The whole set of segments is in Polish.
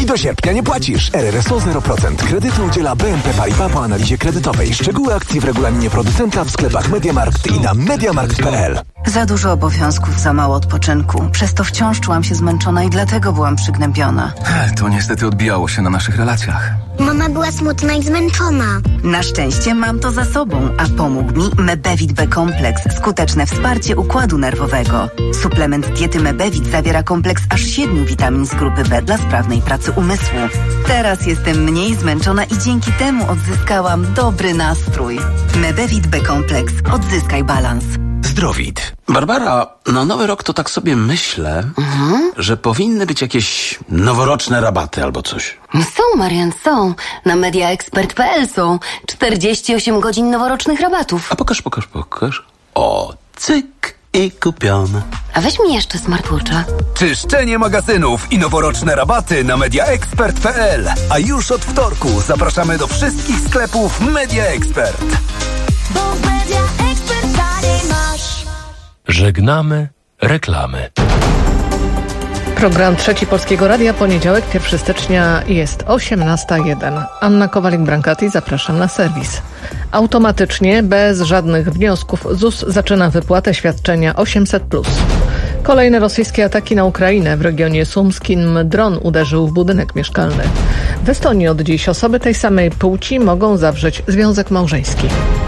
I do sierpnia nie płacisz. RRSO 0%. Kredytu udziela BNP Paribas po analizie kredytowej. Szczegóły akcji w regulaminie producenta w sklepach MediaMarkt i na mediamarkt.pl. Za dużo obowiązków, za mało odpoczynku. Przez to wciąż czułam się zmęczona i dlatego byłam przygnębiona. To niestety odbijało się na naszych relacjach. Mama była smutna i zmęczona. Na szczęście mam to za sobą, a pomógł mi Mebevit B-kompleks. Skuteczne wsparcie układu nerwowego. Suplement diety Mebevit zawiera kompleks aż 7 witamin z grupy B dla sprawnej pracy umysłu. Teraz jestem mniej zmęczona i dzięki temu odzyskałam dobry nastrój. Mebevit B-kompleks. Odzyskaj balans. Zdrowit. Barbara, na Nowy Rok to tak sobie myślę, że powinny być jakieś noworoczne rabaty albo coś. Są, Marian, są. Na mediaexpert.pl są 48 godzin noworocznych rabatów. A pokaż. O, cyk i kupione. A weź mi jeszcze smartwatcha. Czyszczenie magazynów i noworoczne rabaty na mediaexpert.pl. A już od wtorku zapraszamy do wszystkich sklepów Media Expert. Bo w Media Expert taniej masz. Żegnamy reklamy. Program Trzeci Polskiego Radia, poniedziałek, 1 stycznia, jest 18:01. Anna Kowalik-Brankati, zapraszam na serwis. Automatycznie, bez żadnych wniosków, ZUS zaczyna wypłatę świadczenia 800+. Kolejne rosyjskie ataki na Ukrainę. W regionie sumskim dron uderzył w budynek mieszkalny. W Estonii od dziś osoby tej samej płci mogą zawrzeć związek małżeński.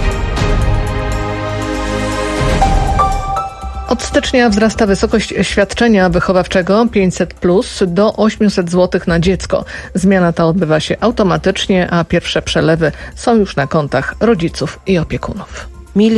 Od stycznia wzrasta wysokość świadczenia wychowawczego 500+ do 800 zł na dziecko. Zmiana ta odbywa się automatycznie, a pierwsze przelewy są już na kontach rodziców i opiekunów.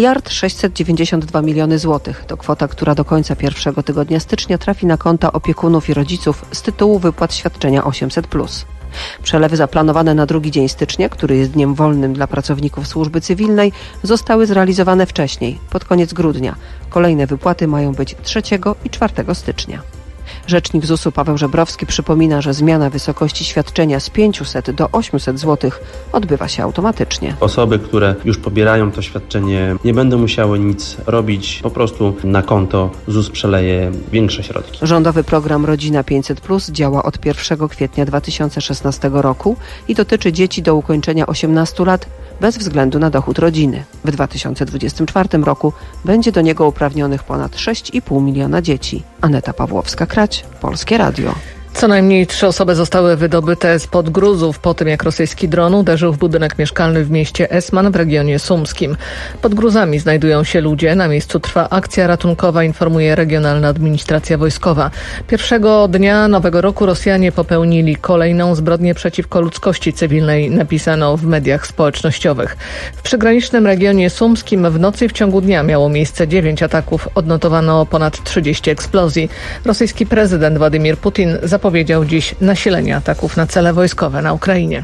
1,692 miliony złotych to kwota, która do końca pierwszego tygodnia stycznia trafi na konta opiekunów i rodziców z tytułu wypłat świadczenia 800+. Przelewy zaplanowane na 2 dzień stycznia, który jest dniem wolnym dla pracowników służby cywilnej, zostały zrealizowane wcześniej, pod koniec grudnia. Kolejne wypłaty mają być 3 i 4 stycznia. Rzecznik ZUS-u Paweł Żebrowski przypomina, że zmiana wysokości świadczenia z 500 do 800 zł odbywa się automatycznie. Osoby, które już pobierają to świadczenie, nie będą musiały nic robić, po prostu na konto ZUS przeleje większe środki. Rządowy program Rodzina 500+ działa od 1 kwietnia 2016 roku i dotyczy dzieci do ukończenia 18 lat bez względu na dochód rodziny. W 2024 roku będzie do niego uprawnionych ponad 6,5 miliona dzieci. Aneta Pawłowska-Krać, Polskie Radio. Co najmniej 3 osoby zostały wydobyte spod gruzów po tym, jak rosyjski dron uderzył w budynek mieszkalny w mieście Esman w regionie sumskim. Pod gruzami znajdują się ludzie. Na miejscu trwa akcja ratunkowa, informuje regionalna administracja wojskowa. Pierwszego dnia Nowego Roku Rosjanie popełnili kolejną zbrodnię przeciwko ludzkości cywilnej, napisano w mediach społecznościowych. W przygranicznym regionie sumskim w nocy i w ciągu dnia miało miejsce 9 ataków. Odnotowano ponad 30 eksplozji. Rosyjski prezydent Władimir Putin zapowiedział dziś nasilenie ataków na cele wojskowe na Ukrainie.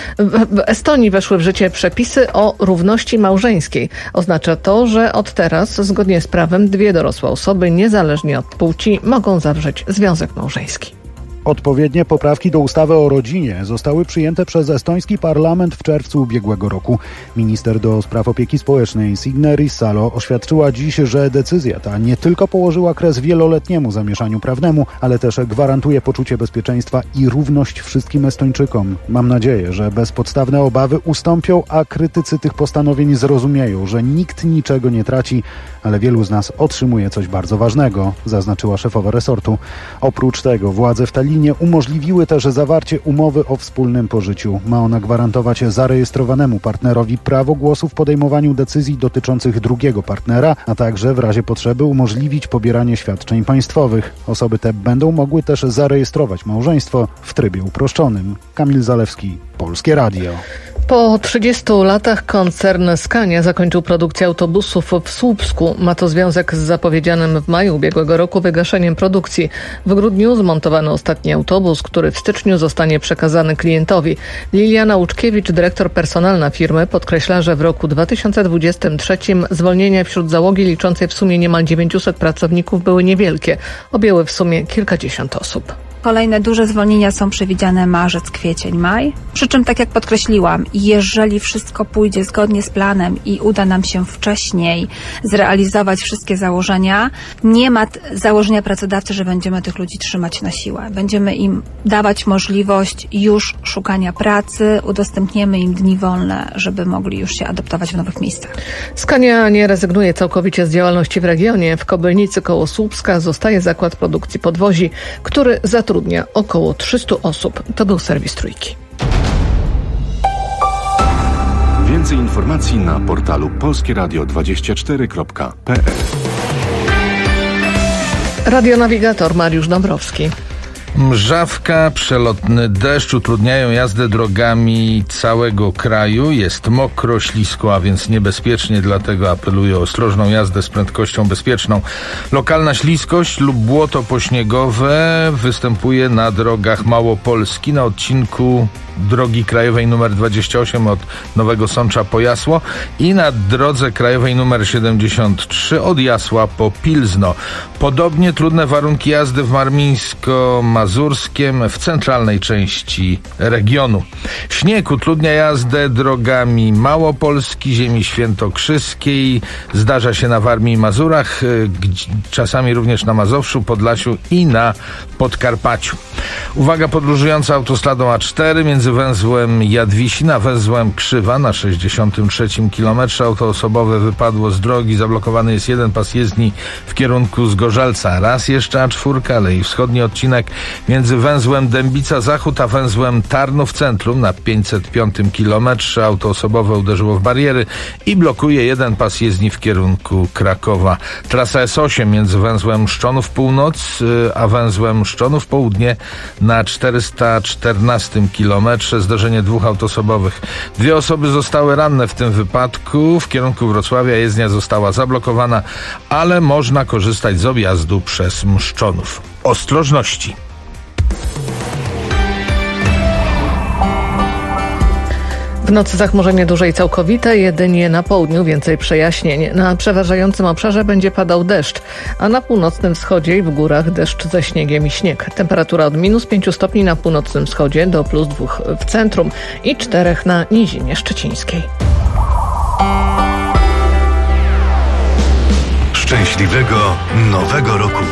W Estonii weszły w życie przepisy o równości małżeńskiej. Oznacza to, że od teraz, zgodnie z prawem, 2 dorosłe osoby, niezależnie od płci, mogą zawrzeć związek małżeński. Odpowiednie poprawki do ustawy o rodzinie zostały przyjęte przez estoński parlament w czerwcu ubiegłego roku. Minister do spraw opieki społecznej Signe Riissalo oświadczyła dziś, że decyzja ta nie tylko położyła kres wieloletniemu zamieszaniu prawnemu, ale też gwarantuje poczucie bezpieczeństwa i równość wszystkim Estończykom. Mam nadzieję, że bezpodstawne obawy ustąpią, a krytycy tych postanowień zrozumieją, że nikt niczego nie traci, ale wielu z nas otrzymuje coś bardzo ważnego, zaznaczyła szefowa resortu. Oprócz tego władze w Tallinie umożliwiły też zawarcie umowy o wspólnym pożyciu. Ma ona gwarantować zarejestrowanemu partnerowi prawo głosu w podejmowaniu decyzji dotyczących drugiego partnera, a także w razie potrzeby umożliwić pobieranie świadczeń państwowych. Osoby te będą mogły też zarejestrować małżeństwo w trybie uproszczonym. Kamil Zalewski, Polskie Radio. Po 30 latach koncern Scania zakończył produkcję autobusów w Słupsku. Ma to związek z zapowiedzianym w maju ubiegłego roku wygaszeniem produkcji. W grudniu zmontowano ostatni autobus, który w styczniu zostanie przekazany klientowi. Liliana Łuczkiewicz, dyrektor personalna firmy, podkreśla, że w roku 2023 zwolnienia wśród załogi liczącej w sumie niemal 900 pracowników były niewielkie. Objęły w sumie kilkadziesiąt osób. Kolejne duże zwolnienia są przewidziane marzec, kwiecień, maj. Przy czym, tak jak podkreśliłam, jeżeli wszystko pójdzie zgodnie z planem i uda nam się wcześniej zrealizować wszystkie założenia, nie ma założenia pracodawcy, że będziemy tych ludzi trzymać na siłę. Będziemy im dawać możliwość już szukania pracy, udostępniemy im dni wolne, żeby mogli już się adaptować w nowych miejscach. Scania nie rezygnuje całkowicie z działalności w regionie. W Kobylnicy koło Słupska zostaje zakład produkcji podwozi, który zatrudnia około 300 osób. To był serwis Trójki. Więcej informacji na portalu polskieradio24.pl. Radionawigator Mariusz Dąbrowski. Mrzawka, przelotny deszcz utrudniają jazdę drogami całego kraju. Jest mokro, ślisko, a więc niebezpiecznie, dlatego apeluję o ostrożną jazdę z prędkością bezpieczną. Lokalna śliskość lub błoto pośniegowe występuje na drogach Małopolski na odcinku drogi krajowej nr 28 od Nowego Sącza po Jasło i na drodze krajowej nr 73 od Jasła po Pilzno. Podobnie trudne warunki jazdy w Warmińsko-Mazurskiem w centralnej części regionu. Śnieg utrudnia jazdę drogami Małopolski, ziemi świętokrzyskiej. Zdarza się na Warmii i Mazurach, czasami również na Mazowszu, Podlasiu i na Podkarpaciu. Uwaga podróżująca autostradą A4 między węzłem Jadwisin a węzłem Krzywa na 63 kilometrze. Auto osobowe wypadło z drogi. Zablokowany jest jeden pas jezdni w kierunku Zgorzelca. Raz jeszcze A4, ale i wschodni odcinek między węzłem Dębica Zachód a węzłem Tarnów Centrum na 505 kilometrze. Auto osobowe uderzyło w bariery i blokuje jeden pas jezdni w kierunku Krakowa. Trasa S8 między węzłem Szczonów Północ a węzłem Szczonów Południe na 414 kilometrze. Zdarzenie dwóch aut osobowych. 2 osoby zostały ranne w tym wypadku. W kierunku Wrocławia jezdnia została zablokowana, ale można korzystać z objazdu przez Mszczonów. Ostrożności! W nocy zachmurzenie duże i całkowite, jedynie na południu więcej przejaśnień. Na przeważającym obszarze będzie padał deszcz, a na północnym wschodzie i w górach deszcz ze śniegiem i śnieg. Temperatura od -5 stopni na północnym wschodzie do +2 w centrum i 4 na nizinie szczecińskiej. Szczęśliwego Nowego Roku!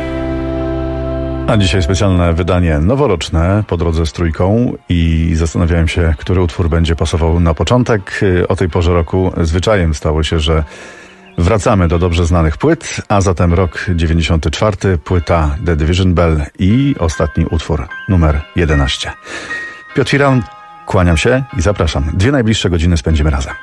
A dzisiaj specjalne wydanie noworoczne po drodze z Trójką i zastanawiałem się, który utwór będzie pasował na początek. O tej porze roku zwyczajem stało się, że wracamy do dobrze znanych płyt, a zatem rok 94, płyta The Division Bell i ostatni utwór numer 11. Piotr Firan, kłaniam się i zapraszam. 2 najbliższe godziny spędzimy razem.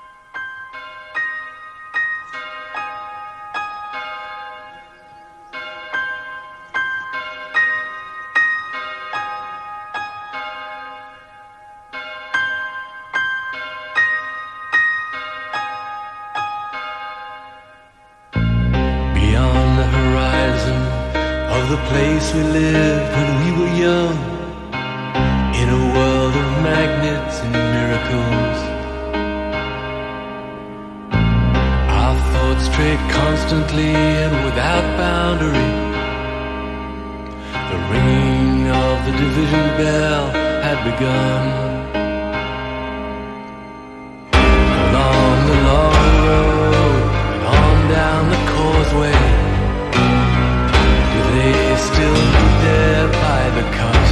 The place we lived when we were young, in a world of magnets and miracles. Our thoughts strayed constantly and without boundary. The ringing of the division bell had begun. Along the long road and on down the causeway, they still be there by the cut.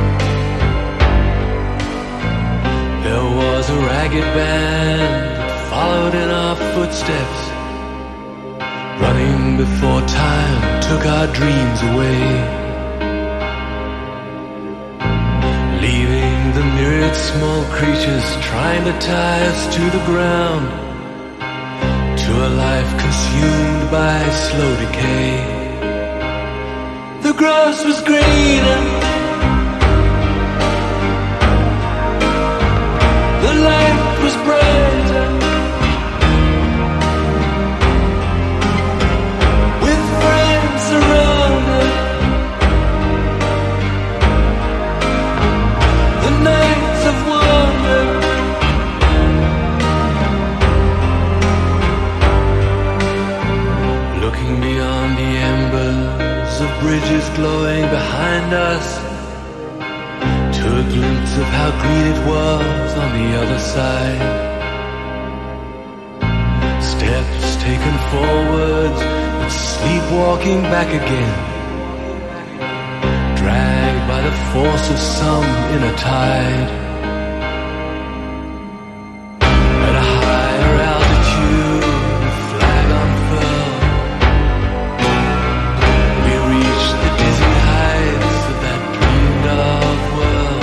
There was a ragged band that followed in our footsteps, running before time took our dreams away, leaving the myriad small creatures trying to tie us to the ground, to a life consumed by slow decay. The grass was greener, the light was brighter, with friends around us. The nights of wonder, looking beyond the embers of bridges glowing behind us, a glimpse of how green it was on the other side. Steps taken forwards, but sleepwalking back again, dragged by the force of some inner tide. At a higher altitude, the flag unfurled, we reached the dizzy heights of that dreamed of world.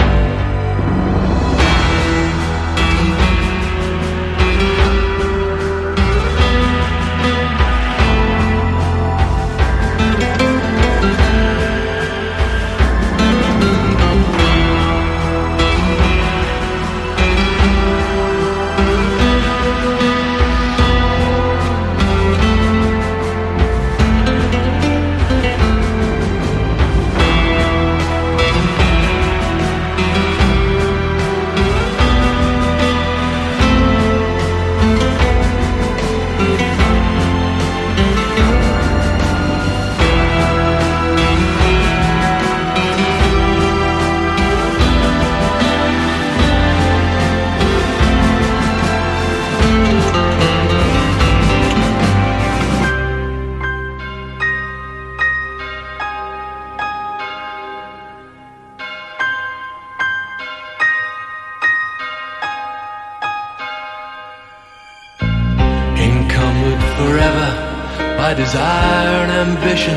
Encumbered forever by desire and ambition,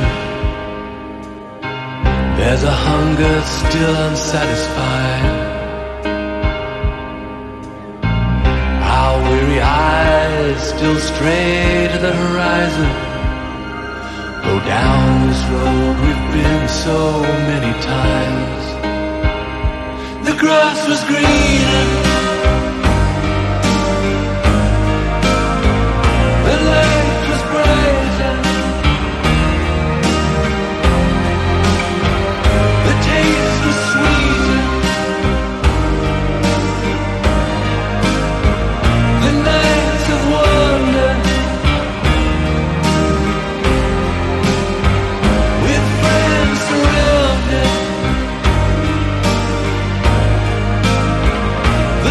there's a hunger still unsatisfied. Our weary eyes still stray to the horizon, go down this road we've been so many times. The grass was greener, the light was brighter, the taste was sweeter, the nights of wonder, with friends surrounded,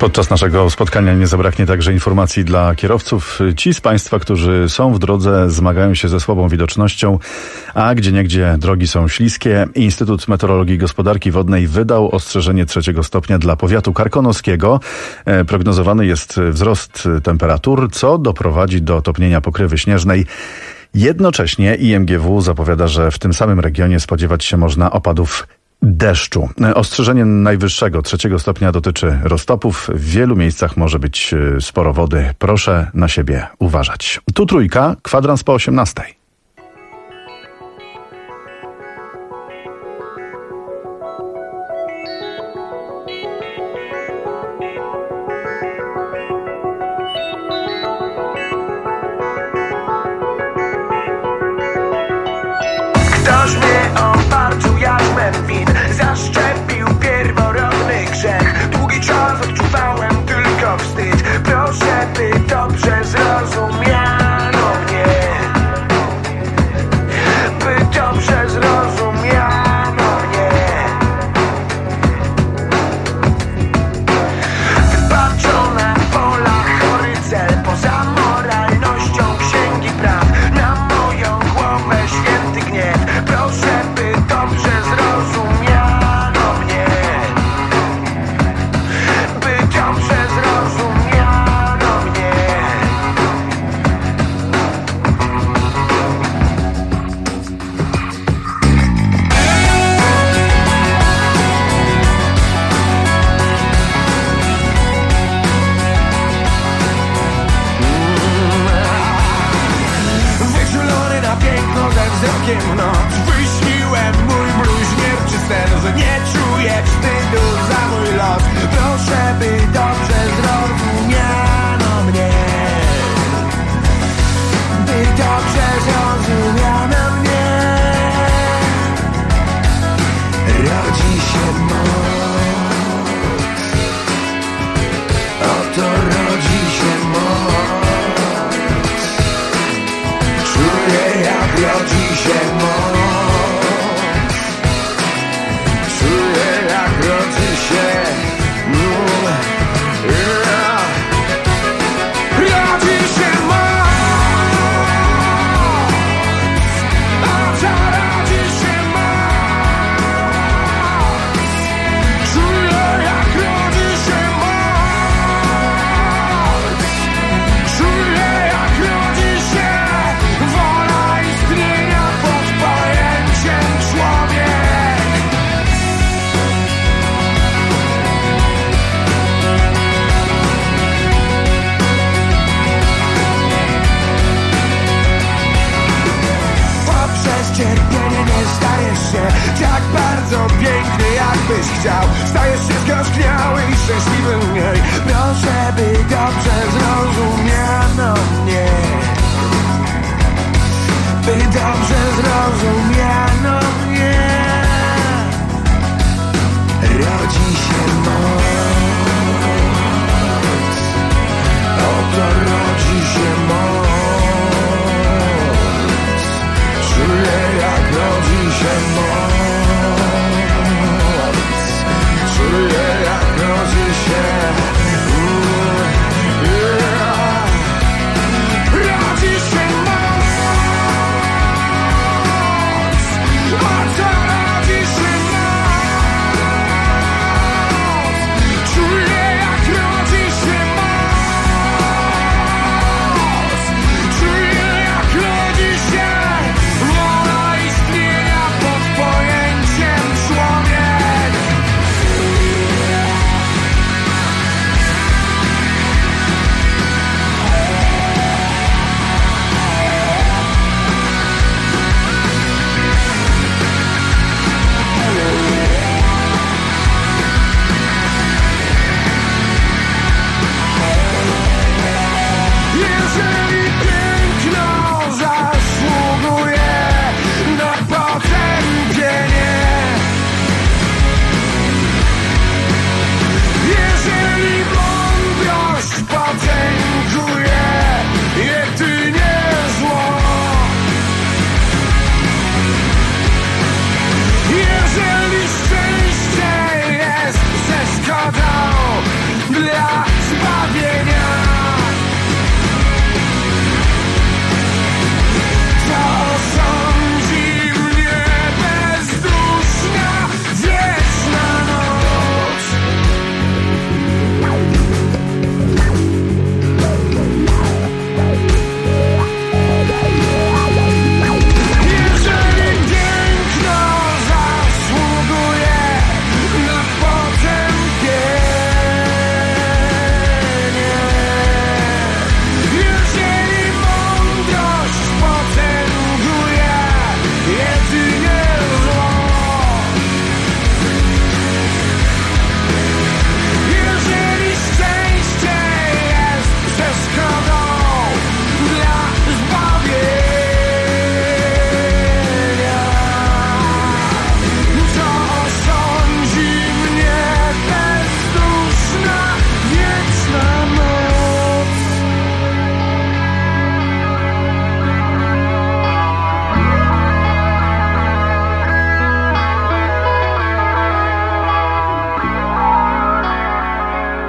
Podczas naszego spotkania nie zabraknie także informacji dla kierowców. Ci z Państwa, którzy są w drodze, zmagają się ze słabą widocznością, a gdzieniegdzie drogi są śliskie. Instytut Meteorologii i Gospodarki Wodnej wydał ostrzeżenie 3 stopnia dla powiatu karkonoskiego. Prognozowany jest wzrost temperatur, co doprowadzi do topnienia pokrywy śnieżnej. Jednocześnie IMGW zapowiada, że w tym samym regionie spodziewać się można opadów deszczu. Ostrzeżenie najwyższego 3 stopnia dotyczy roztopów. W wielu miejscach może być sporo wody. Proszę na siebie uważać. Tu Trójka, kwadrans po 18. Ktoś mnie obarczył jak Memfin, zaszczepił pierworodny grzech. Długi czas odczuwałem tylko wstyd. Proszę, by dobrze zrozumiano mnie.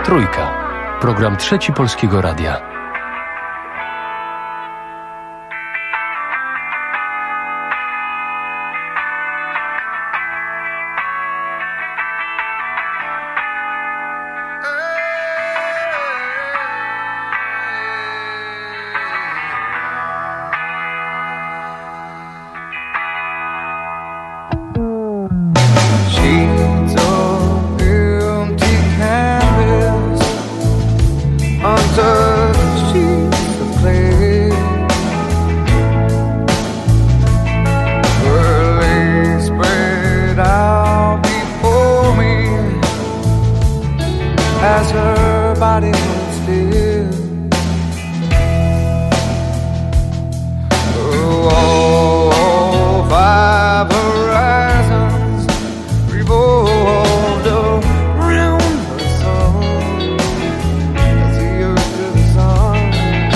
Trójka. Program Trzeci Polskiego Radia. As her body was still, oh, 5 horizons revolved around her sun, as the earth to the sun.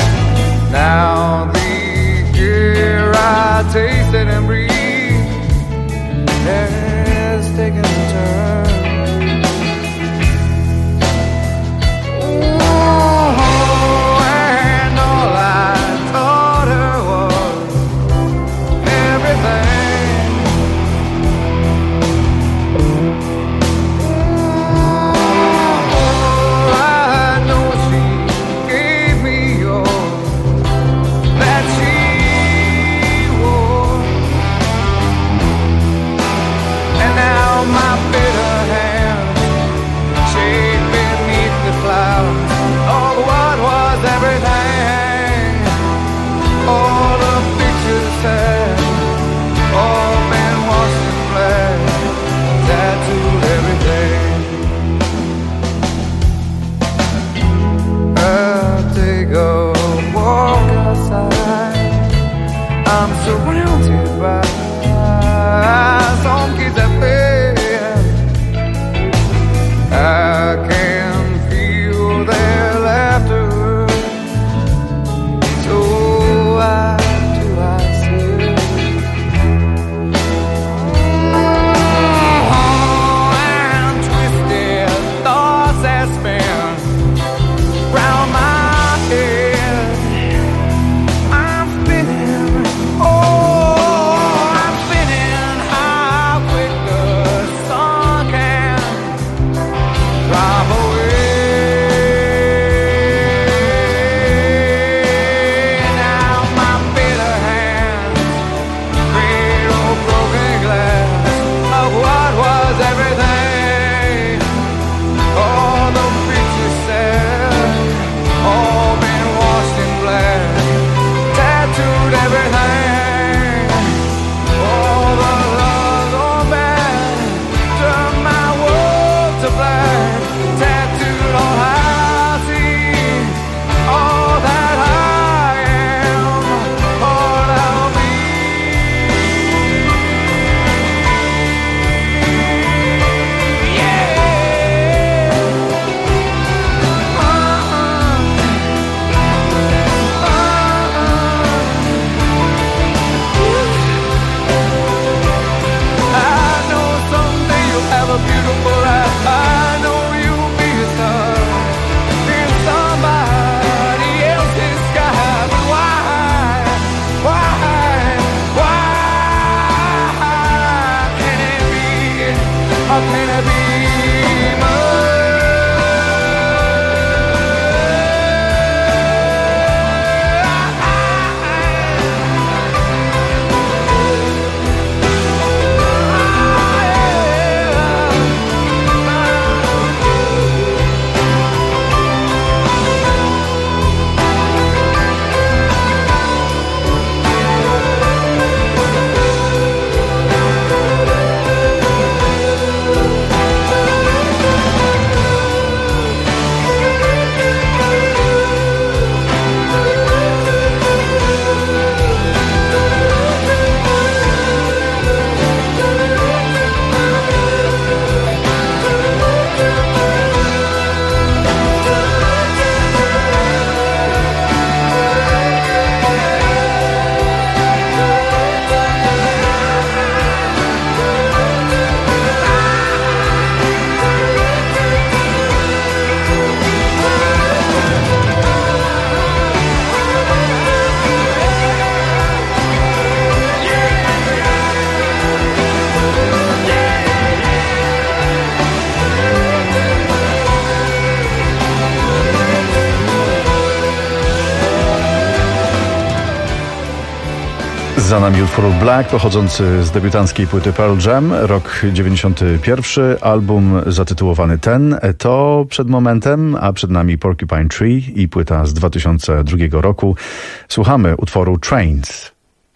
Za nami utwór Black, pochodzący z debiutanckiej płyty Pearl Jam, rok 91, album zatytułowany Ten, to przed momentem, a przed nami Porcupine Tree i płyta z 2002 roku. Słuchamy utworu Trains.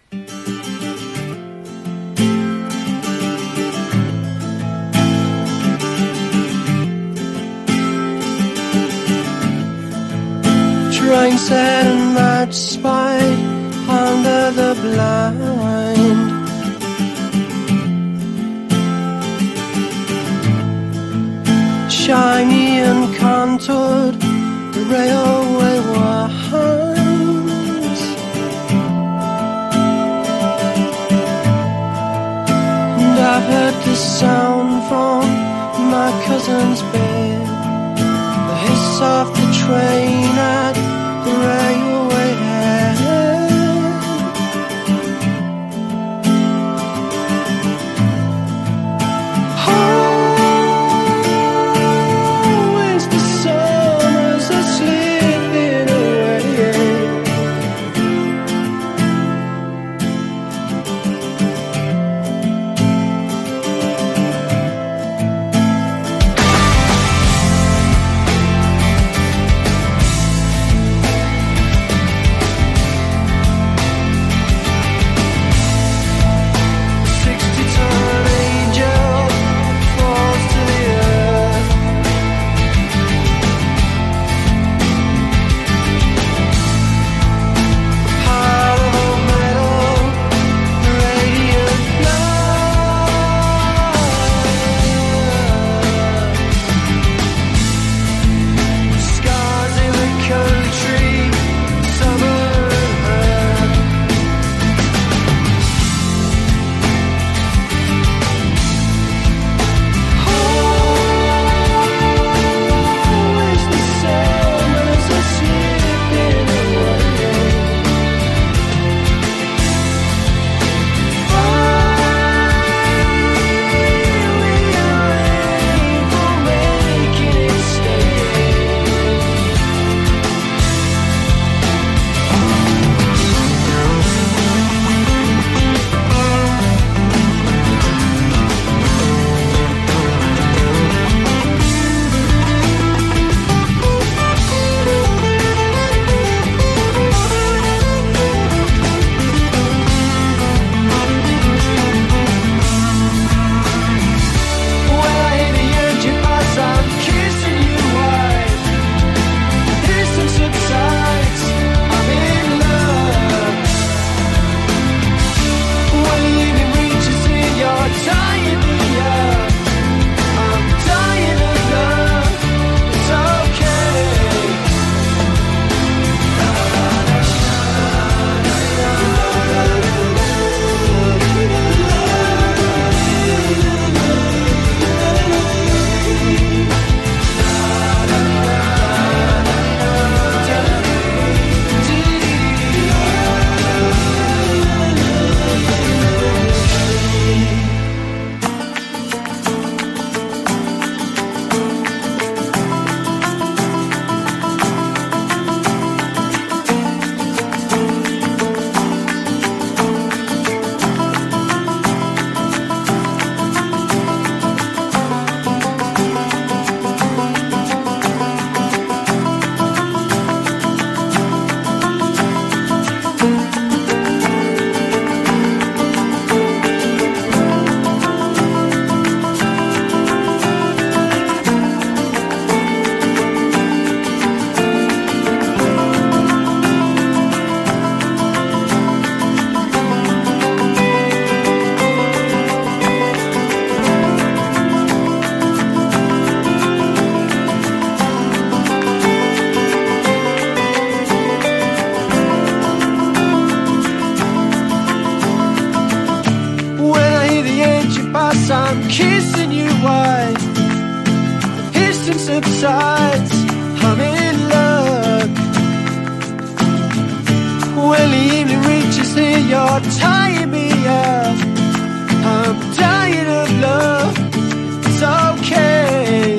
Train set and match spine under the blind. Shiny and contoured, the railway winds. And I've heard the sound from my cousin's bed, the hiss of the train at the railway head. Always the summers are slipping away. I'm kissing you white. History subsides, I'm in love. When the evening reaches here, you're tying me up. I'm dying of love. It's okay.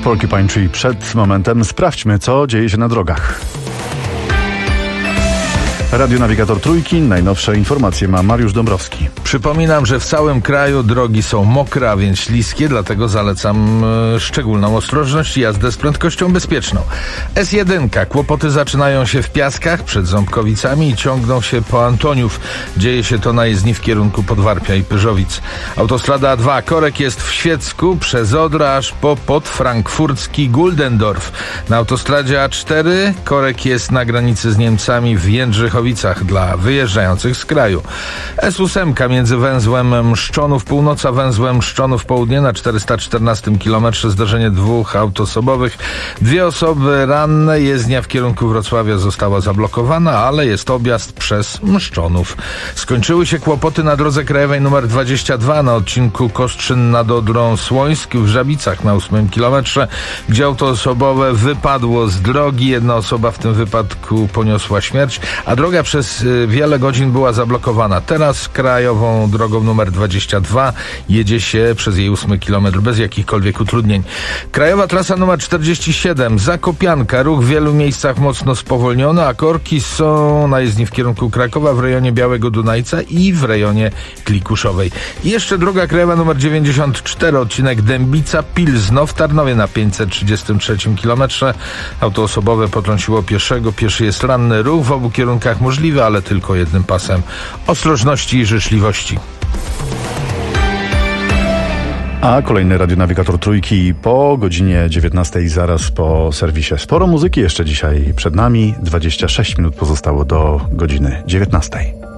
Porcupine Tree przed momentem. Sprawdźmy, co dzieje się na drogach. Radio Nawigator Trójki. Najnowsze informacje ma Mariusz Dąbrowski. Przypominam, że w całym kraju drogi są mokre, a więc śliskie, dlatego zalecam szczególną ostrożność i jazdę z prędkością bezpieczną. S1. Kłopoty zaczynają się w Piaskach przed Ząbkowicami i ciągną się po Antoniów. Dzieje się to na jezdni w kierunku Podwarpia i Pyrzowic. Autostrada A2. Korek jest w Świecku przez Odrę aż po podfrankfurcki Guldendorf. Na autostradzie A4 korek jest na granicy z Niemcami w Jędrzychowicach dla wyjeżdżających z kraju. S8 między węzłem Mszczonów Północ a węzłem Mszczonów Południe na 414 km zdarzenie dwóch aut osobowych. 2 osoby ranne. Jezdnia w kierunku Wrocławia została zablokowana, ale jest objazd przez Mszczonów. Skończyły się kłopoty na drodze krajowej nr 22 na odcinku Kostrzyn nad Odrą Słońsk w Żabicach na 8 kilometrze, gdzie auto osobowe wypadło z drogi. Jedna osoba w tym wypadku poniosła śmierć, a droga przez wiele godzin była zablokowana. Teraz krajową drogą numer 22 jedzie się przez jej 8 kilometr bez jakichkolwiek utrudnień. Krajowa trasa numer 47 Zakopianka. Ruch w wielu miejscach mocno spowolniony, a korki są na jezdni w kierunku Krakowa w rejonie Białego Dunajca i w rejonie Klikuszowej. I jeszcze droga krajowa numer 94 odcinek Dębica-Pilzno w Tarnowie na 533 kilometrze. Auto osobowe potrąciło pieszego. Pieszy jest ranny. Ruch w obu kierunkach możliwy, ale tylko jednym pasem. Ostrożności i życzliwości. A kolejny radionawigator Trójki po godzinie 19 zaraz po serwisie. Sporo muzyki jeszcze dzisiaj przed nami. 26 minut pozostało do godziny 19.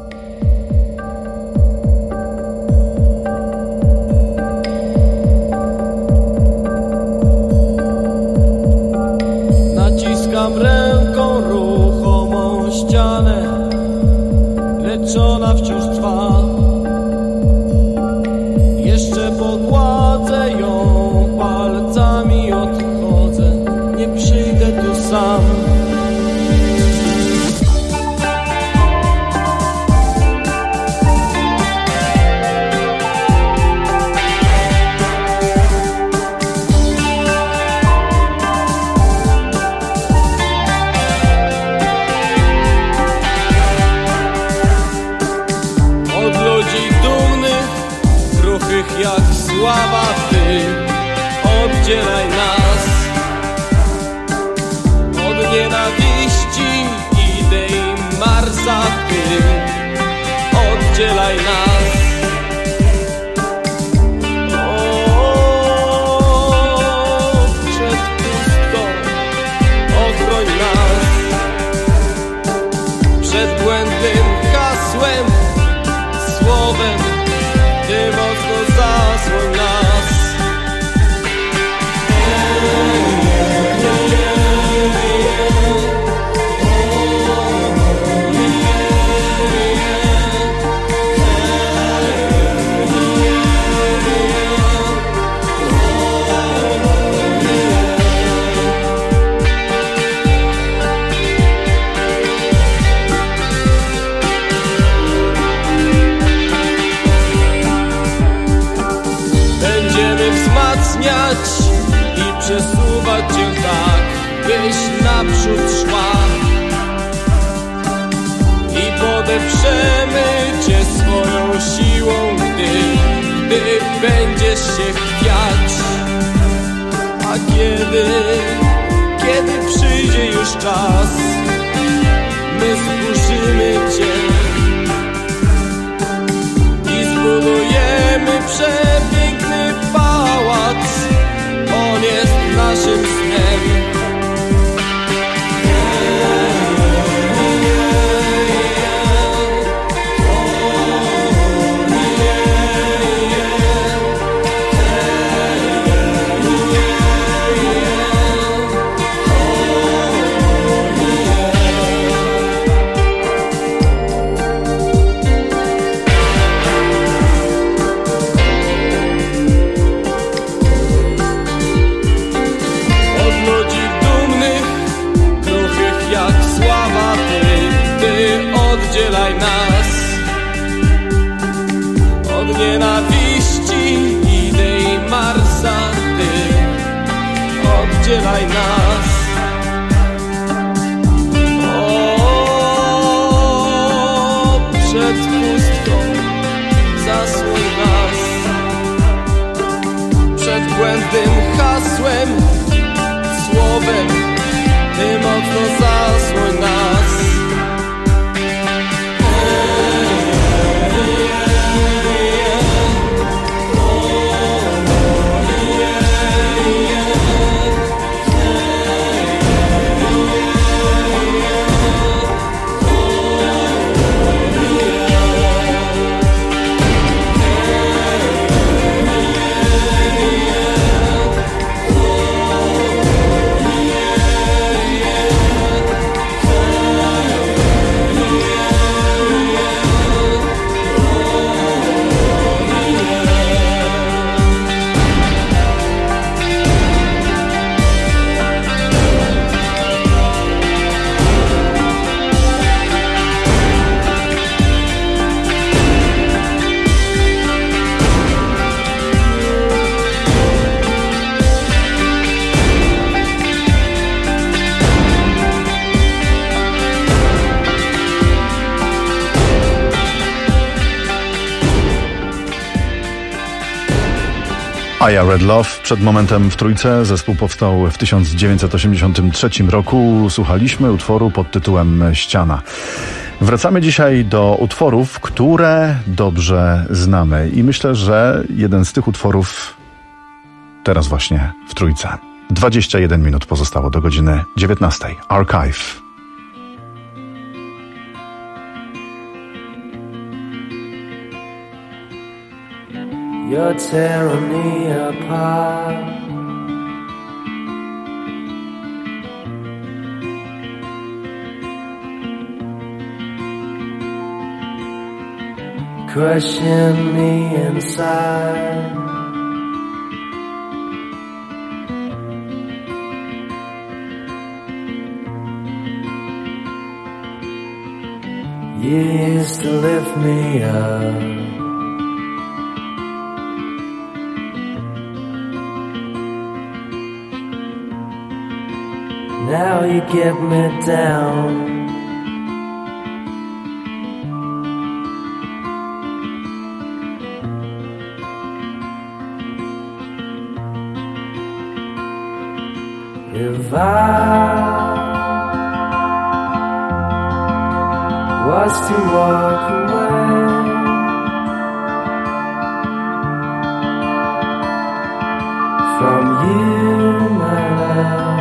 Naciskam ręką ruchomą ścianę, lecz ona wciąż trwa. Jeszcze pogładzę ją palcami, odchodzę, nie przyjdę tu sam. Jak sława Ty, oddzielaj nas od nienawiści, idei Marsa Ty, oddzielaj nas. Przed pustką ochroń nas, przed błędnym hasłem, słowem Ty mocno zasłoń nas. I przesuwać Cię tak, byś naprzód szła. I podeprzemy Cię swoją siłą, gdy będziesz się chwiać. A kiedy przyjdzie już czas, my zburzymy Cię i zbudujemy przepiękny pałac. On jest naszym snem. Oddzielaj nas od nienawiści, idei Marsa Ty, oddzielaj nas. O, przed pustką zasłoń nas, przed błędnym hasłem, słowem, ty mocno zasłoń nas. I Red Love. Przed momentem w Trójce. Zespół powstał w 1983 roku. Słuchaliśmy utworu pod tytułem Ściana. Wracamy dzisiaj do utworów, które dobrze znamy. I myślę, że jeden z tych utworów teraz właśnie w Trójce. 21 minut pozostało do godziny 19. Archive. You're tearing me apart. Crushing me inside. You used to lift me up. Now you get me down. If I was to walk away, from you, my love,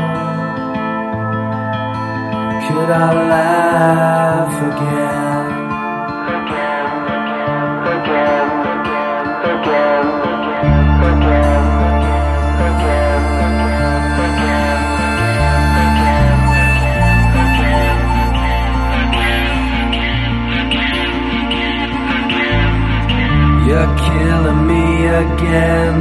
could I laugh again? You're killing me again.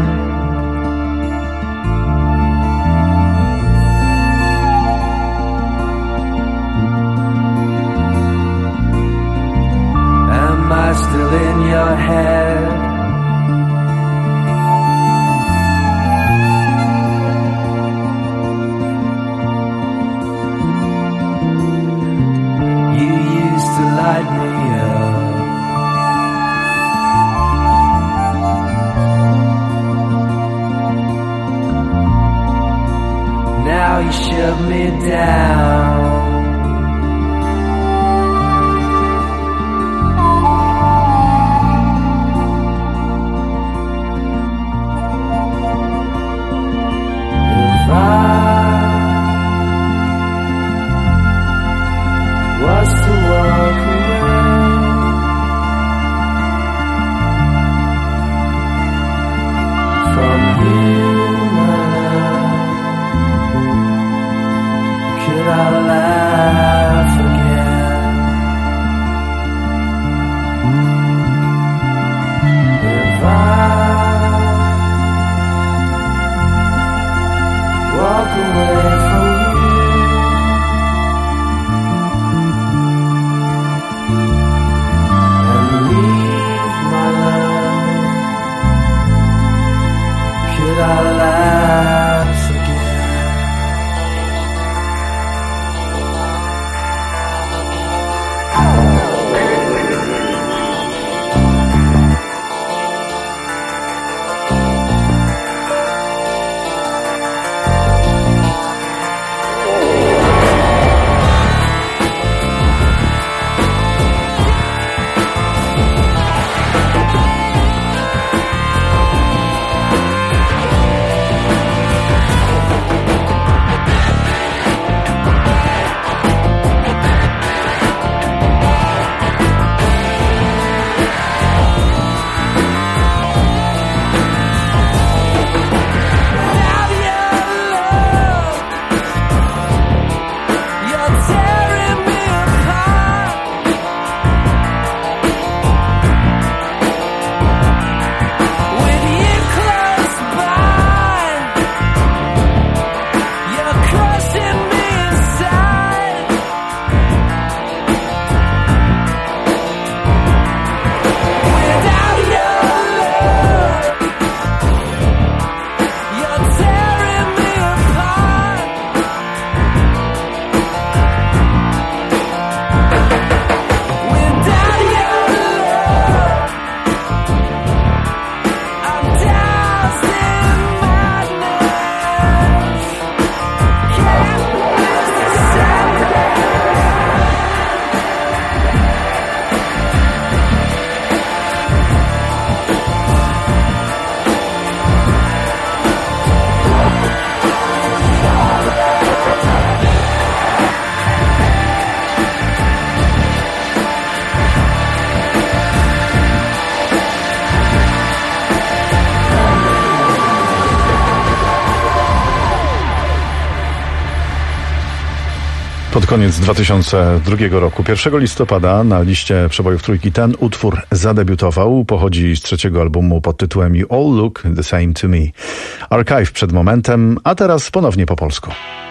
Am I still in your head? You used to light me up. Now you shut me down. If I was to walk away, from you, my love, could I Pod koniec 2002 roku, 1 listopada na liście przebojów trójki ten utwór zadebiutował. Pochodzi z trzeciego albumu pod tytułem You All Look the Same to Me. Archive przed momentem, a teraz ponownie po polsku.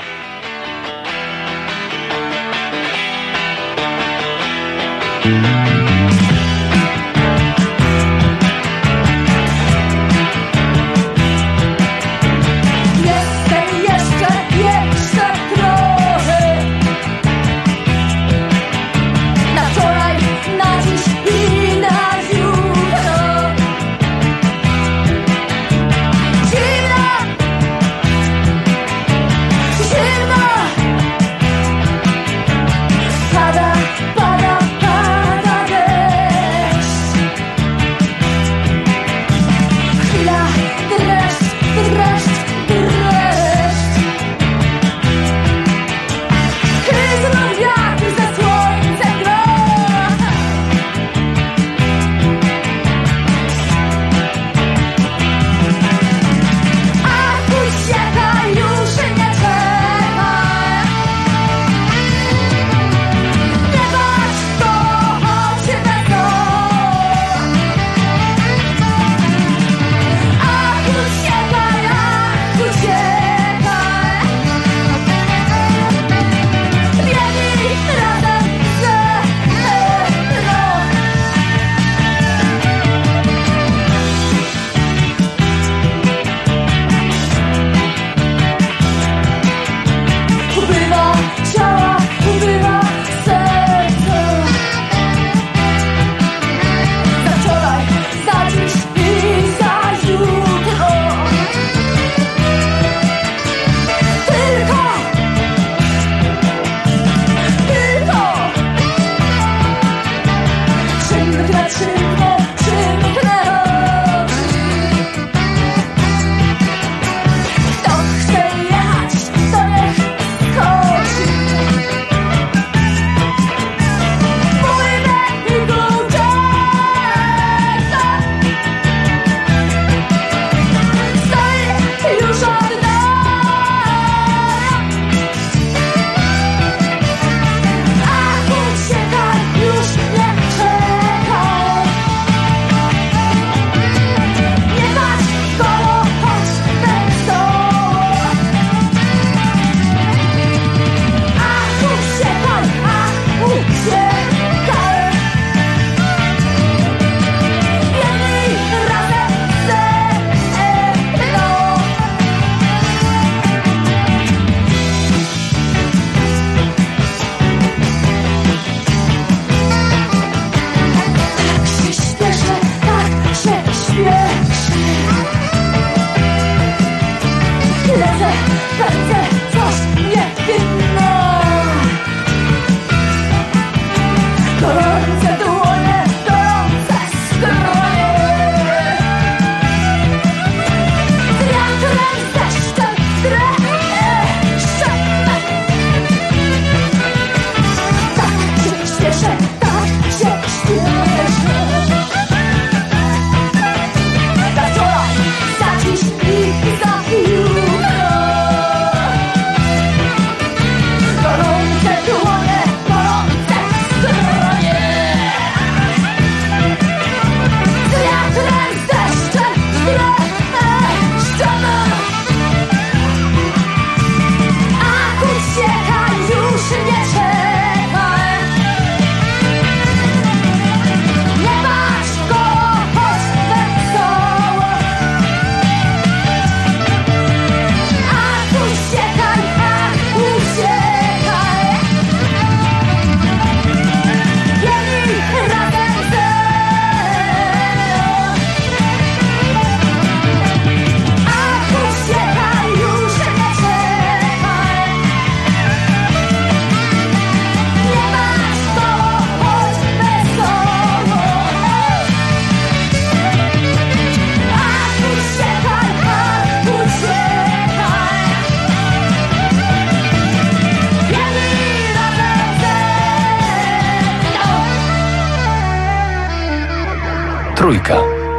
Trójka.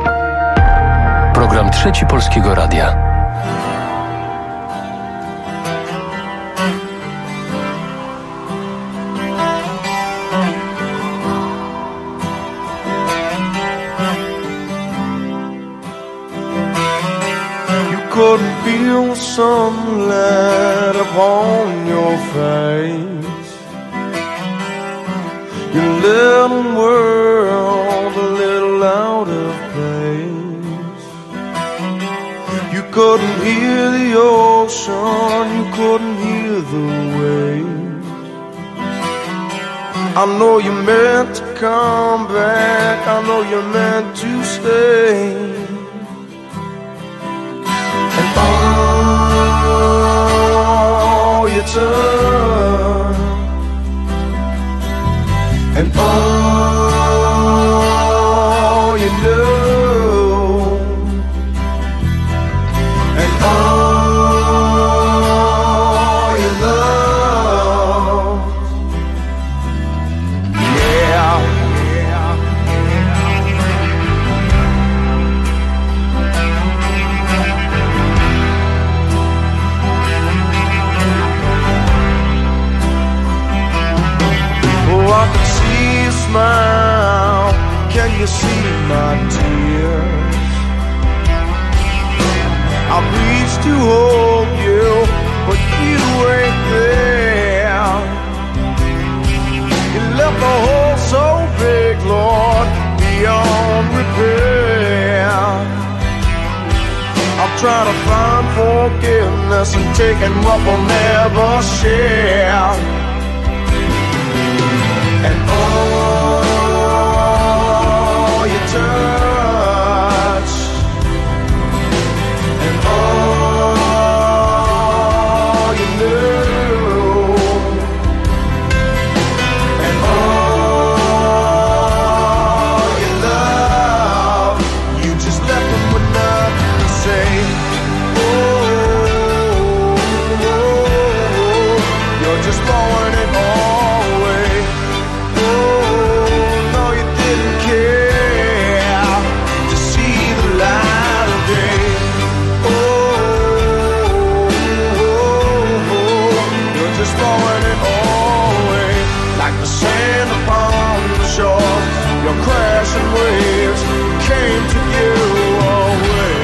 Program Trzeci Polskiego Radia. little sunlight upon your face, your little world a little out of place. You couldn't hear the ocean, you couldn't hear the waves. I know you meant to come back, I know you meant to stay. And all you turn, and all you know, and all you love. Yeah, yeah. Oh, I can see you smile. Can you see my tears? I reached to hold you, but you ain't there. You left the hole so big, Lord, beyond repair. I'm trying to find forgiveness and taking what we'll never share. And all you touch, and all you knew, and all you love, you just left them with nothing to say. You're just throwing it all away. No, you didn't care to see the light of day. You're just throwing it all away, like the sand upon the shore. Your crashing waves came to you away.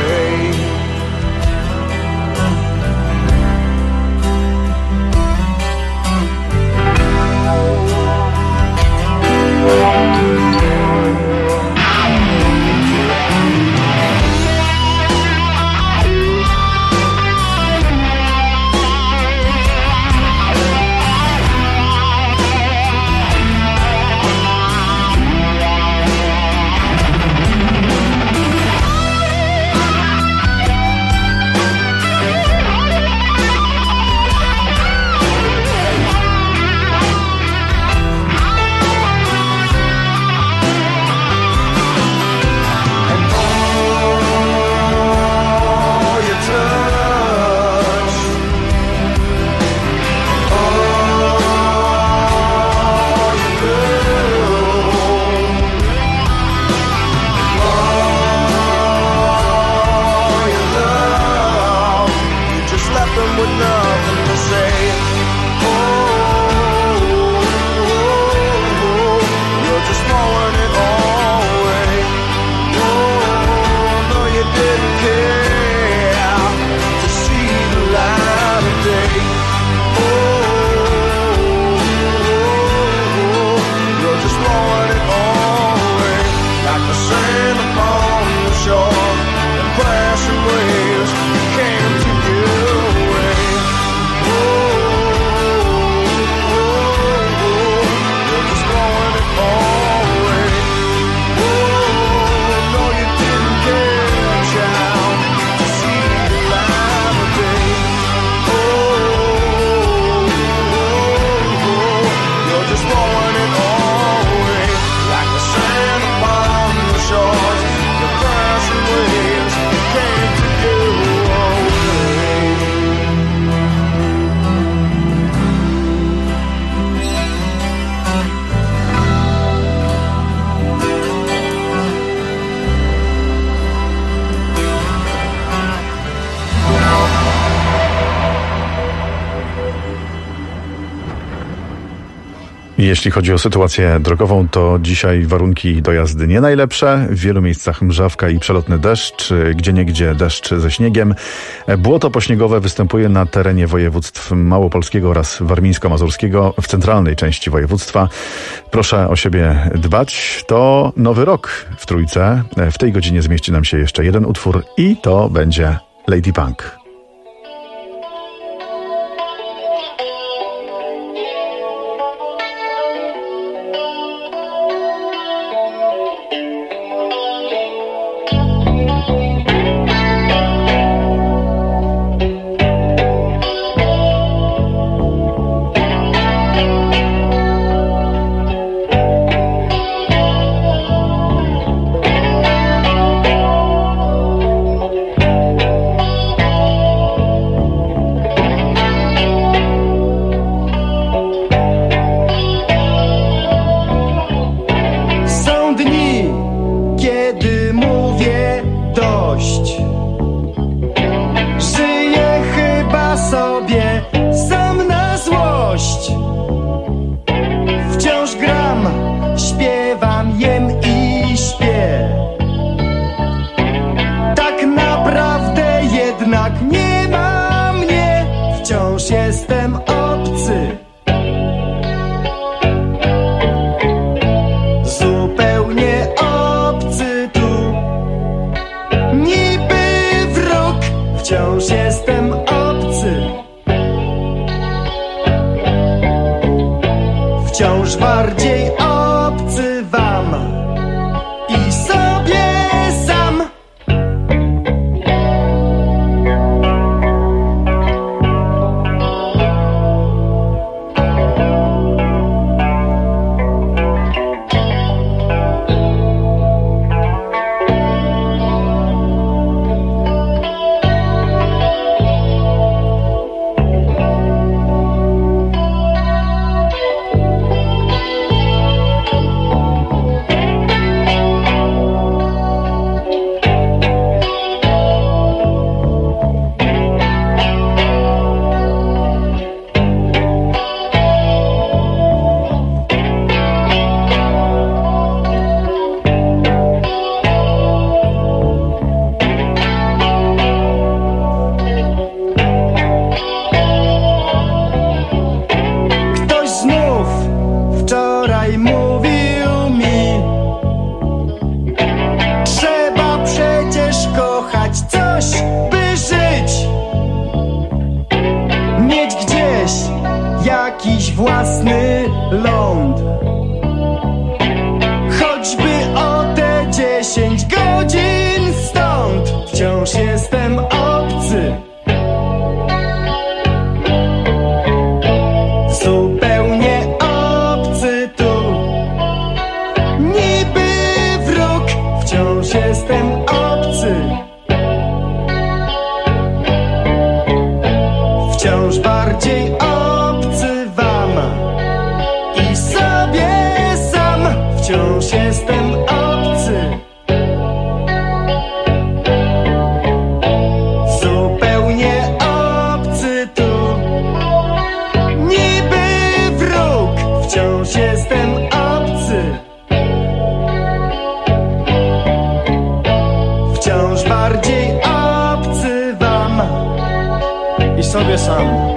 Jeśli chodzi o sytuację drogową, to dzisiaj warunki do jazdy nie najlepsze. W wielu miejscach mrzawka i przelotny deszcz, gdzieniegdzie deszcz ze śniegiem. Błoto pośniegowe występuje na terenie województw małopolskiego oraz warmińsko-mazurskiego w centralnej części województwa. Proszę o siebie dbać. To nowy rok w Trójce. W tej godzinie zmieści nam się jeszcze jeden utwór i to będzie Lady Punk. Wciąż bardziej obcy wam i sobie sam. Jakiś własny ląd, choćby o te 10 godzin stąd. Wciąż jestem obcy, zupełnie obcy tu, niby wróg. Wciąż jestem obcy, wciąż bardziej obcy wam i sobie sam. Wciąż jestem obcy, zupełnie obcy tu, niby wróg. Wciąż jestem obcy, wciąż bardziej obcy wam i sobie sam.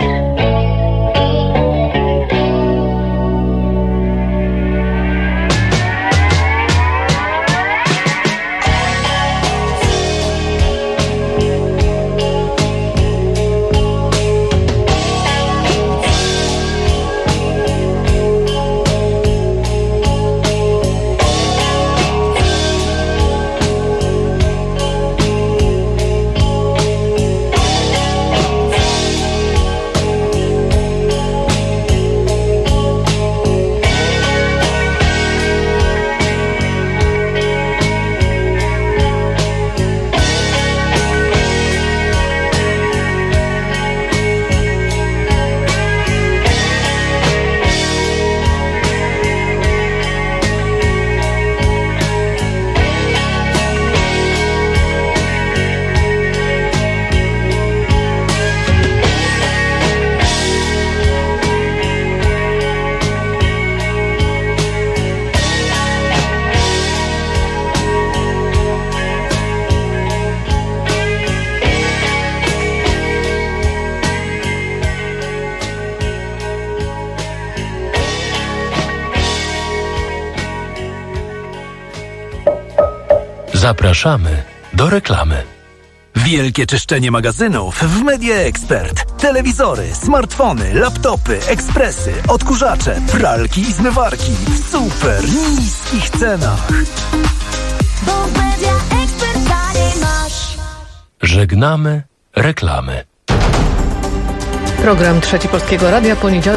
Zapraszamy do reklamy. Wielkie czyszczenie magazynów w Media Expert. Telewizory, smartfony, laptopy, ekspresy, odkurzacze, pralki i zmywarki w super niskich cenach. Bo w Media Expert taniej masz. Żegnamy reklamy. Program Trzeci Polskiego Radia, poniedziałek.